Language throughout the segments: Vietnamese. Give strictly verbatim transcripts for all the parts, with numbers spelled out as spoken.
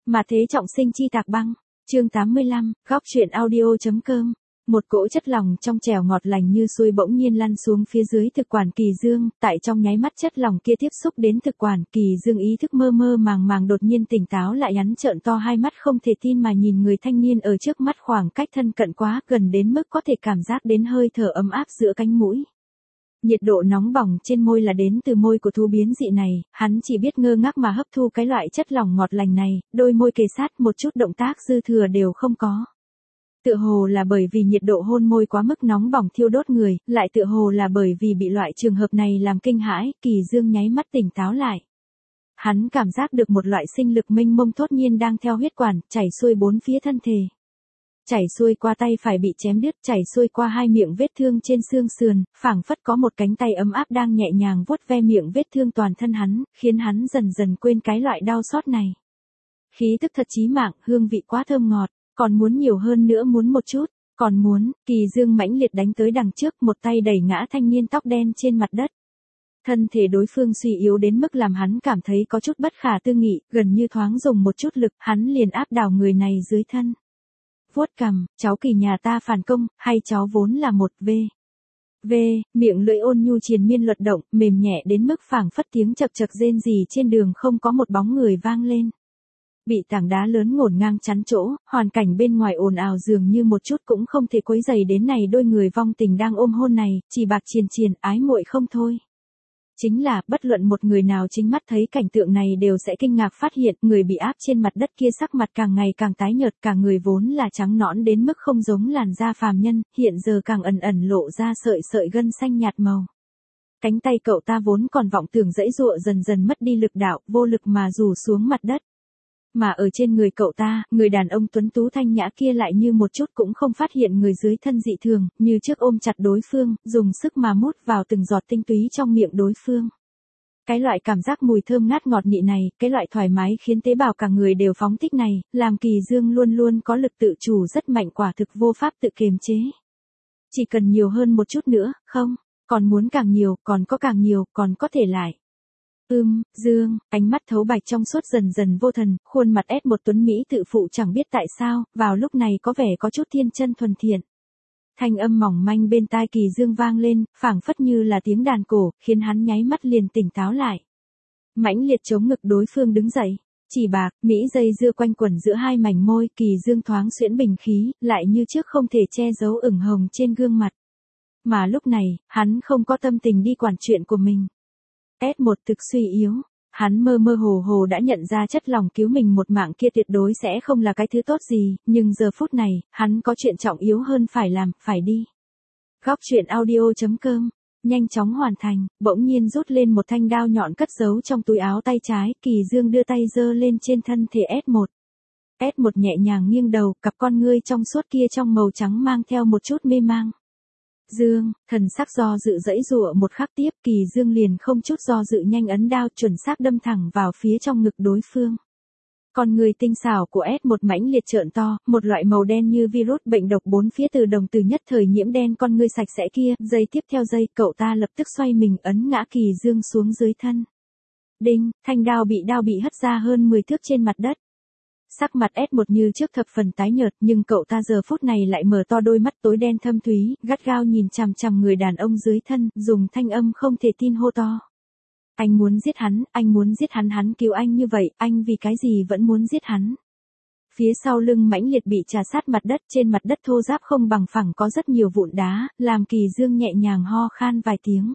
Mà thế trọng sinh chi tạc băng. Chương tám mươi lăm, góc truyện audio.com. Một cỗ chất lỏng trong trẻo ngọt lành như xuôi bỗng nhiên lăn xuống phía dưới thực quản Kỳ Dương, tại trong nháy mắt chất lỏng kia tiếp xúc đến thực quản, Kỳ Dương ý thức mơ mơ màng màng đột nhiên tỉnh táo lại, hắn trợn to hai mắt không thể tin mà nhìn người thanh niên ở trước mắt, khoảng cách thân cận quá gần đến mức có thể cảm giác đến hơi thở ấm áp giữa cánh mũi. Nhiệt độ nóng bỏng trên môi là đến từ môi của thú biến dị này, hắn chỉ biết ngơ ngác mà hấp thu cái loại chất lỏng ngọt lành này, đôi môi kề sát, một chút động tác dư thừa đều không có. Tựa hồ là bởi vì nhiệt độ hôn môi quá mức nóng bỏng thiêu đốt người, lại tựa hồ là bởi vì bị loại trường hợp này làm kinh hãi, Kỳ Dương nháy mắt tỉnh táo lại. Hắn cảm giác được một loại sinh lực mênh mông thốt nhiên đang theo huyết quản, chảy xuôi bốn phía thân thể. Chảy xuôi qua tay phải bị chém đứt, chảy xuôi qua hai miệng vết thương trên xương sườn, phảng phất có một cánh tay ấm áp đang nhẹ nhàng vuốt ve miệng vết thương toàn thân hắn, khiến hắn dần dần quên cái loại đau xót này. Khí tức thật chí mạng, hương vị quá thơm ngọt, còn muốn nhiều hơn nữa, muốn một chút, còn muốn, Kỳ Dương mãnh liệt đánh tới đằng trước, một tay đẩy ngã thanh niên tóc đen trên mặt đất. Thân thể đối phương suy yếu đến mức làm hắn cảm thấy có chút bất khả tư nghị, gần như thoáng dùng một chút lực, hắn liền áp đảo người này dưới thân. Vuốt cằm, cháu Kỳ nhà ta phản công, hay cháu vốn là một v. V, miệng lưỡi ôn nhu triền miên luật động, mềm nhẹ đến mức phảng phất tiếng chập chập rên rỉ trên đường không có một bóng người vang lên. Bị tảng đá lớn ngổn ngang chắn chỗ, hoàn cảnh bên ngoài ồn ào dường như một chút cũng không thể quấy rầy đến này đôi người vong tình đang ôm hôn này, chỉ bạc triền triền, ái muội không thôi. Chính là, bất luận một người nào chính mắt thấy cảnh tượng này đều sẽ kinh ngạc phát hiện, người bị áp trên mặt đất kia sắc mặt càng ngày càng tái nhợt, cả người vốn là trắng nõn đến mức không giống làn da phàm nhân, hiện giờ càng ẩn ẩn lộ ra sợi sợi gân xanh nhạt màu. Cánh tay cậu ta vốn còn vọng tưởng dãy dụa dần dần mất đi lực đạo, vô lực mà rủ xuống mặt đất. Mà ở trên người cậu ta, người đàn ông tuấn tú thanh nhã kia lại như một chút cũng không phát hiện người dưới thân dị thường, như trước ôm chặt đối phương, dùng sức mà mút vào từng giọt tinh túy trong miệng đối phương. Cái loại cảm giác mùi thơm ngát ngọt nị này, cái loại thoải mái khiến tế bào cả người đều phóng thích này, làm Kỳ Dương luôn luôn có lực tự chủ rất mạnh, quả thực vô pháp tự kiềm chế. Chỉ cần nhiều hơn một chút nữa, không, còn muốn càng nhiều, còn có càng nhiều, còn có thể lại. Ưm, Dương, ánh mắt thấu bạch trong suốt dần dần vô thần, khuôn mặt ép một tuấn Mỹ tự phụ chẳng biết tại sao, vào lúc này có vẻ có chút thiên chân thuần thiện. Thanh âm mỏng manh bên tai Kỳ Dương vang lên, phảng phất như là tiếng đàn cổ, khiến hắn nháy mắt liền tỉnh táo lại. Mãnh liệt chống ngực đối phương đứng dậy, chỉ bạc, mỹ dây dưa quanh quẩn giữa hai mảnh môi, Kỳ Dương thoáng xuyễn bình khí, lại như trước không thể che giấu ửng hồng trên gương mặt. Mà lúc này, hắn không có tâm tình đi quản chuyện của mình. S một thực suy yếu, hắn mơ mơ hồ hồ đã nhận ra chất lỏng cứu mình một mạng kia tuyệt đối sẽ không là cái thứ tốt gì, nhưng giờ phút này, hắn có chuyện trọng yếu hơn phải làm, phải đi. Góc truyện audio.com, nhanh chóng hoàn thành, bỗng nhiên rút lên một thanh đao nhọn cất giấu trong túi áo tay trái, Kỳ Dương đưa tay giơ lên trên thân thể S một. S một nhẹ nhàng nghiêng đầu, cặp con ngươi trong suốt kia trong màu trắng mang theo một chút mê mang. Dương, thần sắc do dự dãy dụa một khắc tiếp, Kỳ Dương liền không chút do dự nhanh ấn đao chuẩn xác đâm thẳng vào phía trong ngực đối phương. Con người tinh xảo của S một mãnh liệt trợn to, một loại màu đen như virus bệnh độc bốn phía từ đồng từ nhất thời nhiễm đen con ngươi sạch sẽ kia, giây tiếp theo giây, cậu ta lập tức xoay mình ấn ngã Kỳ Dương xuống dưới thân. Đinh, thanh đao bị đao bị hất ra hơn mười thước trên mặt đất. Sắc mặt S một như trước thập phần tái nhợt, nhưng cậu ta giờ phút này lại mở to đôi mắt tối đen thâm thúy, gắt gao nhìn chằm chằm người đàn ông dưới thân, dùng thanh âm không thể tin hô to. Anh muốn giết hắn, anh muốn giết hắn, hắn cứu anh như vậy, anh vì cái gì vẫn muốn giết hắn? Phía sau lưng mãnh liệt bị trà sát mặt đất, trên mặt đất thô ráp không bằng phẳng có rất nhiều vụn đá, làm Kỳ Dương nhẹ nhàng ho khan vài tiếng.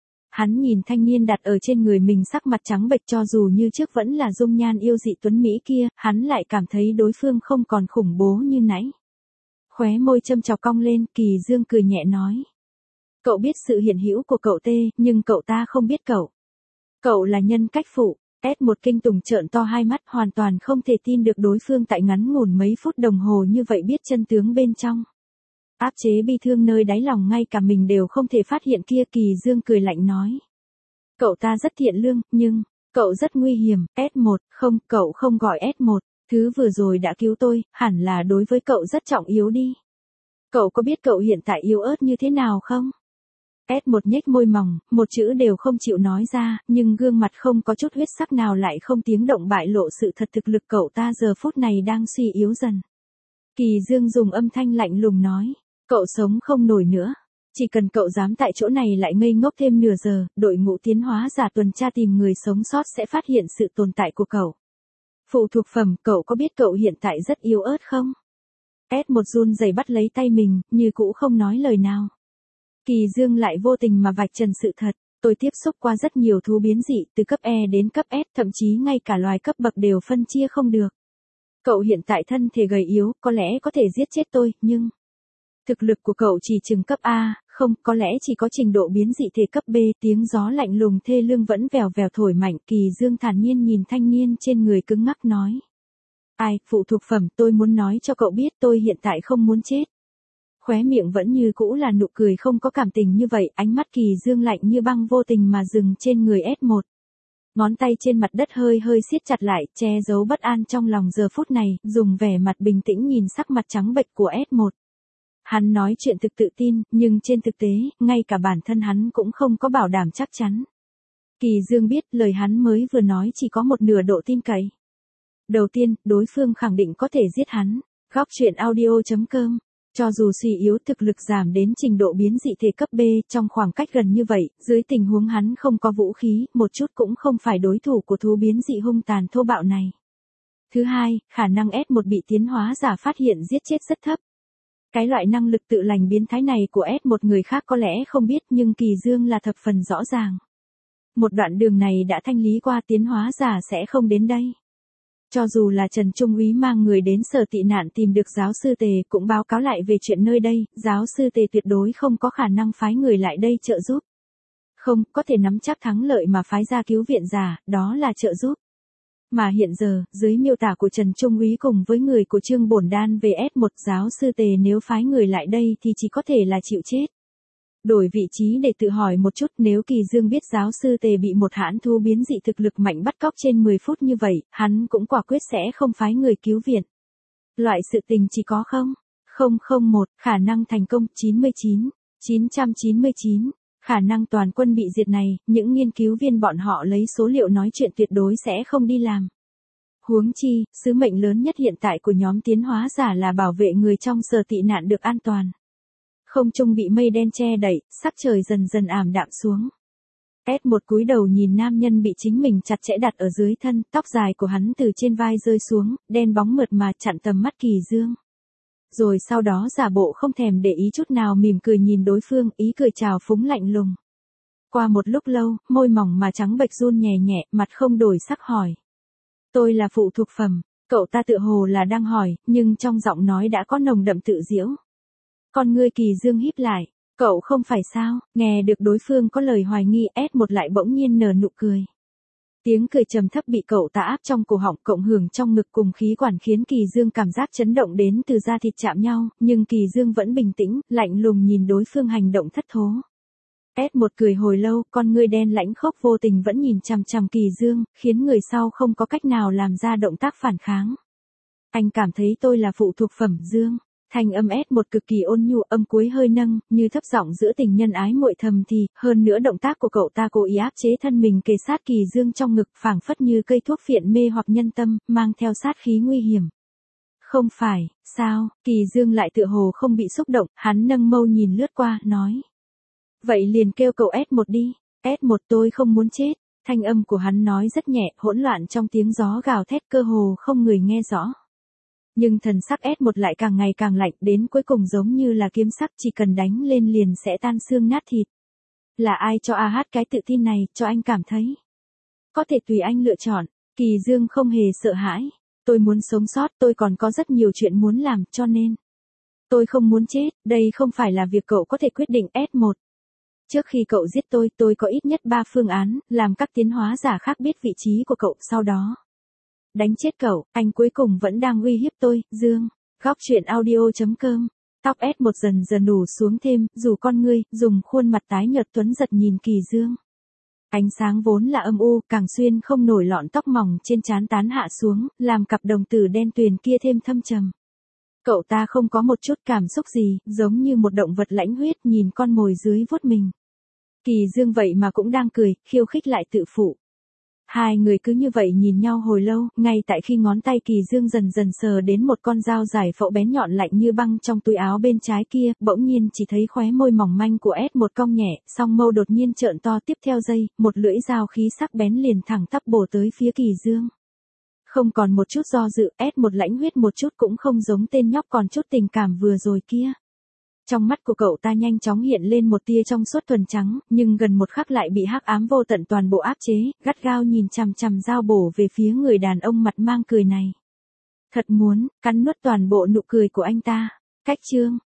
Hắn nhìn thanh niên đặt ở trên người mình sắc mặt trắng bệch, cho dù như trước vẫn là dung nhan yêu dị tuấn Mỹ kia, hắn lại cảm thấy đối phương không còn khủng bố như nãy. Khóe môi châm chọc cong lên, Kỳ Dương cười nhẹ nói. Cậu biết sự hiện hữu của cậu tê, nhưng cậu ta không biết cậu. Cậu là nhân cách phụ. S một kinh tủng trợn to hai mắt, hoàn toàn không thể tin được đối phương tại ngắn ngủn mấy phút đồng hồ như vậy biết chân tướng bên trong. Áp chế bi thương nơi đáy lòng ngay cả mình đều không thể phát hiện kia, Kỳ Dương cười lạnh nói. Cậu ta rất thiện lương, nhưng, cậu rất nguy hiểm, S một, không, cậu không gọi S một, thứ vừa rồi đã cứu tôi, hẳn là đối với cậu rất trọng yếu đi. Cậu có biết cậu hiện tại yếu ớt như thế nào không? S một nhếch môi mỏng, một chữ đều không chịu nói ra, nhưng gương mặt không có chút huyết sắc nào lại không tiếng động bại lộ sự thật thực lực cậu ta giờ phút này đang suy yếu dần. Kỳ Dương dùng âm thanh lạnh lùng nói, cậu sống không nổi nữa. Chỉ cần cậu dám tại chỗ này lại ngây ngốc thêm nửa giờ, đội ngũ tiến hóa giả tuần tra tìm người sống sót sẽ phát hiện sự tồn tại của cậu. Phụ thuộc phẩm, cậu có biết cậu hiện tại rất yếu ớt không? S một run rẩy bắt lấy tay mình, như cũ không nói lời nào. Kỳ Dương lại vô tình mà vạch trần sự thật, tôi tiếp xúc qua rất nhiều thú biến dị, từ cấp E đến cấp S, thậm chí ngay cả loài cấp bậc đều phân chia không được. Cậu hiện tại thân thể gầy yếu, có lẽ có thể giết chết tôi, nhưng thực lực của cậu chỉ chừng cấp A, không, có lẽ chỉ có trình độ biến dị thể cấp B. Tiếng gió lạnh lùng thê lương vẫn vèo vèo thổi mạnh. Kỳ Dương thản nhiên nhìn thanh niên trên người cứng ngắc nói. Ai, phụ thuộc phẩm, tôi muốn nói cho cậu biết tôi hiện tại không muốn chết. Khóe miệng vẫn như cũ là nụ cười không có cảm tình như vậy, ánh mắt Kỳ Dương lạnh như băng vô tình mà dừng trên người S một. Ngón tay trên mặt đất hơi hơi siết chặt lại, che giấu bất an trong lòng giờ phút này, dùng vẻ mặt bình tĩnh nhìn sắc mặt trắng bệch của S một. Hắn nói chuyện thực tự tin, nhưng trên thực tế, ngay cả bản thân hắn cũng không có bảo đảm chắc chắn. Kỳ Dương biết lời hắn mới vừa nói chỉ có một nửa độ tin cậy. Đầu tiên, đối phương khẳng định có thể giết hắn. Góc truyện audio chấm com. Cho dù suy yếu thực lực giảm đến trình độ biến dị thể cấp B trong khoảng cách gần như vậy, dưới tình huống hắn không có vũ khí, một chút cũng không phải đối thủ của thú biến dị hung tàn thô bạo này. Thứ hai, khả năng S một bị tiến hóa giả phát hiện giết chết rất thấp. Cái loại năng lực tự lành biến thái này của S một người khác có lẽ không biết nhưng Kỳ Dương là thập phần rõ ràng. Một đoạn đường này đã thanh lý qua, tiến hóa giả sẽ không đến đây. Cho dù là Trần Trung Úy mang người đến sở tị nạn tìm được giáo sư Tề cũng báo cáo lại về chuyện nơi đây, giáo sư Tề tuyệt đối không có khả năng phái người lại đây trợ giúp. Không, có thể nắm chắc thắng lợi mà phái ra cứu viện giả, đó là trợ giúp. Mà hiện giờ, dưới miêu tả của Trần Trung Úy cùng với người của Trương Bổn Đan về S một, giáo sư Tề nếu phái người lại đây thì chỉ có thể là chịu chết. Đổi vị trí để tự hỏi một chút, nếu Kỳ Dương biết giáo sư Tề bị một hãn thú biến dị thực lực mạnh bắt cóc trên mười phút như vậy, hắn cũng quả quyết sẽ không phái người cứu viện. Loại sự tình chỉ có không, không không một, khả năng thành công chín mươi chín, chín trăm chín mươi chín, khả năng toàn quân bị diệt này, những nghiên cứu viên bọn họ lấy số liệu nói chuyện tuyệt đối sẽ không đi làm. Huống chi, sứ mệnh lớn nhất hiện tại của nhóm tiến hóa giả là bảo vệ người trong sở tị nạn được an toàn. Không trung bị mây đen che đậy, sắc trời dần dần ảm đạm xuống. S một cúi đầu nhìn nam nhân bị chính mình chặt chẽ đặt ở dưới thân, tóc dài của hắn từ trên vai rơi xuống, đen bóng mượt mà chặn tầm mắt Kỳ Dương. Rồi sau đó giả bộ không thèm để ý chút nào mỉm cười nhìn đối phương, ý cười trào phúng lạnh lùng. Qua một lúc lâu, môi mỏng mà trắng bệch run nhẹ nhẹ, mặt không đổi sắc hỏi. Tôi là phụ thuộc phẩm, cậu ta tựa hồ là đang hỏi, nhưng trong giọng nói đã có nồng đậm tự giễu. Con ngươi Kỳ Dương híp lại, cậu không phải sao, nghe được đối phương có lời hoài nghi, S một lại bỗng nhiên nở nụ cười. Tiếng cười trầm thấp bị cậu ta áp trong cổ họng cộng hưởng trong ngực cùng khí quản khiến Kỳ Dương cảm giác chấn động đến từ da thịt chạm nhau, nhưng Kỳ Dương vẫn bình tĩnh, lạnh lùng nhìn đối phương hành động thất thố. S một cười hồi lâu, con ngươi đen lãnh khốc vô tình vẫn nhìn chằm chằm Kỳ Dương, khiến người sau không có cách nào làm ra động tác phản kháng. Anh cảm thấy tôi là phụ thuộc phẩm Dương. Thanh âm S một cực kỳ ôn nhu, âm cuối hơi nâng, như thấp giọng giữa tình nhân ái muội thầm thì, hơn nữa động tác của cậu ta cố ý áp chế thân mình kề sát Kỳ Dương trong ngực, phảng phất như cây thuốc phiện mê hoặc nhân tâm, mang theo sát khí nguy hiểm. Không phải, sao, Kỳ Dương lại tựa hồ không bị xúc động, hắn nâng mâu nhìn lướt qua, nói. Vậy liền kêu cậu S một đi, S một tôi không muốn chết, thanh âm của hắn nói rất nhẹ, hỗn loạn trong tiếng gió gào thét cơ hồ không người nghe rõ. Nhưng thần sắc S một lại càng ngày càng lạnh, đến cuối cùng giống như là kiếm sắc, chỉ cần đánh lên liền sẽ tan xương nát thịt. Là ai cho A Hát cái tự tin này, cho anh cảm thấy. Có thể tùy anh lựa chọn, Kỳ Dương không hề sợ hãi. Tôi muốn sống sót, tôi còn có rất nhiều chuyện muốn làm, cho nên. Tôi không muốn chết, đây không phải là việc cậu có thể quyết định. S một. Trước khi cậu giết tôi, tôi có ít nhất ba phương án, làm các tiến hóa giả khác biết vị trí của cậu, sau đó. Đánh chết cậu, anh cuối cùng vẫn đang uy hiếp tôi, Dương. Góc truyện audio chấm com. Tóc S một dần dần nủ xuống thêm, dù con ngươi, dùng khuôn mặt tái nhợt tuấn giật nhìn Kỳ Dương. Ánh sáng vốn là âm u, càng xuyên không nổi lọn tóc mỏng trên trán tán hạ xuống, làm cặp đồng tử đen tuyền kia thêm thâm trầm. Cậu ta không có một chút cảm xúc gì, giống như một động vật lãnh huyết nhìn con mồi dưới vuốt mình. Kỳ Dương vậy mà cũng đang cười, khiêu khích lại tự phụ. Hai người cứ như vậy nhìn nhau hồi lâu, ngay tại khi ngón tay Kỳ Dương dần dần sờ đến một con dao dài phẫu bén nhọn lạnh như băng trong túi áo bên trái kia, bỗng nhiên chỉ thấy khóe môi mỏng manh của S một cong nhẹ, song mâu đột nhiên trợn to, tiếp theo giây, một lưỡi dao khí sắc bén liền thẳng tắp bổ tới phía Kỳ Dương. Không còn một chút do dự, S một lãnh huyết một chút cũng không giống tên nhóc còn chút tình cảm vừa rồi kia. Trong mắt của cậu ta nhanh chóng hiện lên một tia trong suốt thuần trắng, nhưng gần một khắc lại bị hắc ám vô tận toàn bộ áp chế, gắt gao nhìn chằm chằm dao bổ về phía người đàn ông mặt mang cười này. Thật muốn cắn nuốt toàn bộ nụ cười của anh ta. Cách chương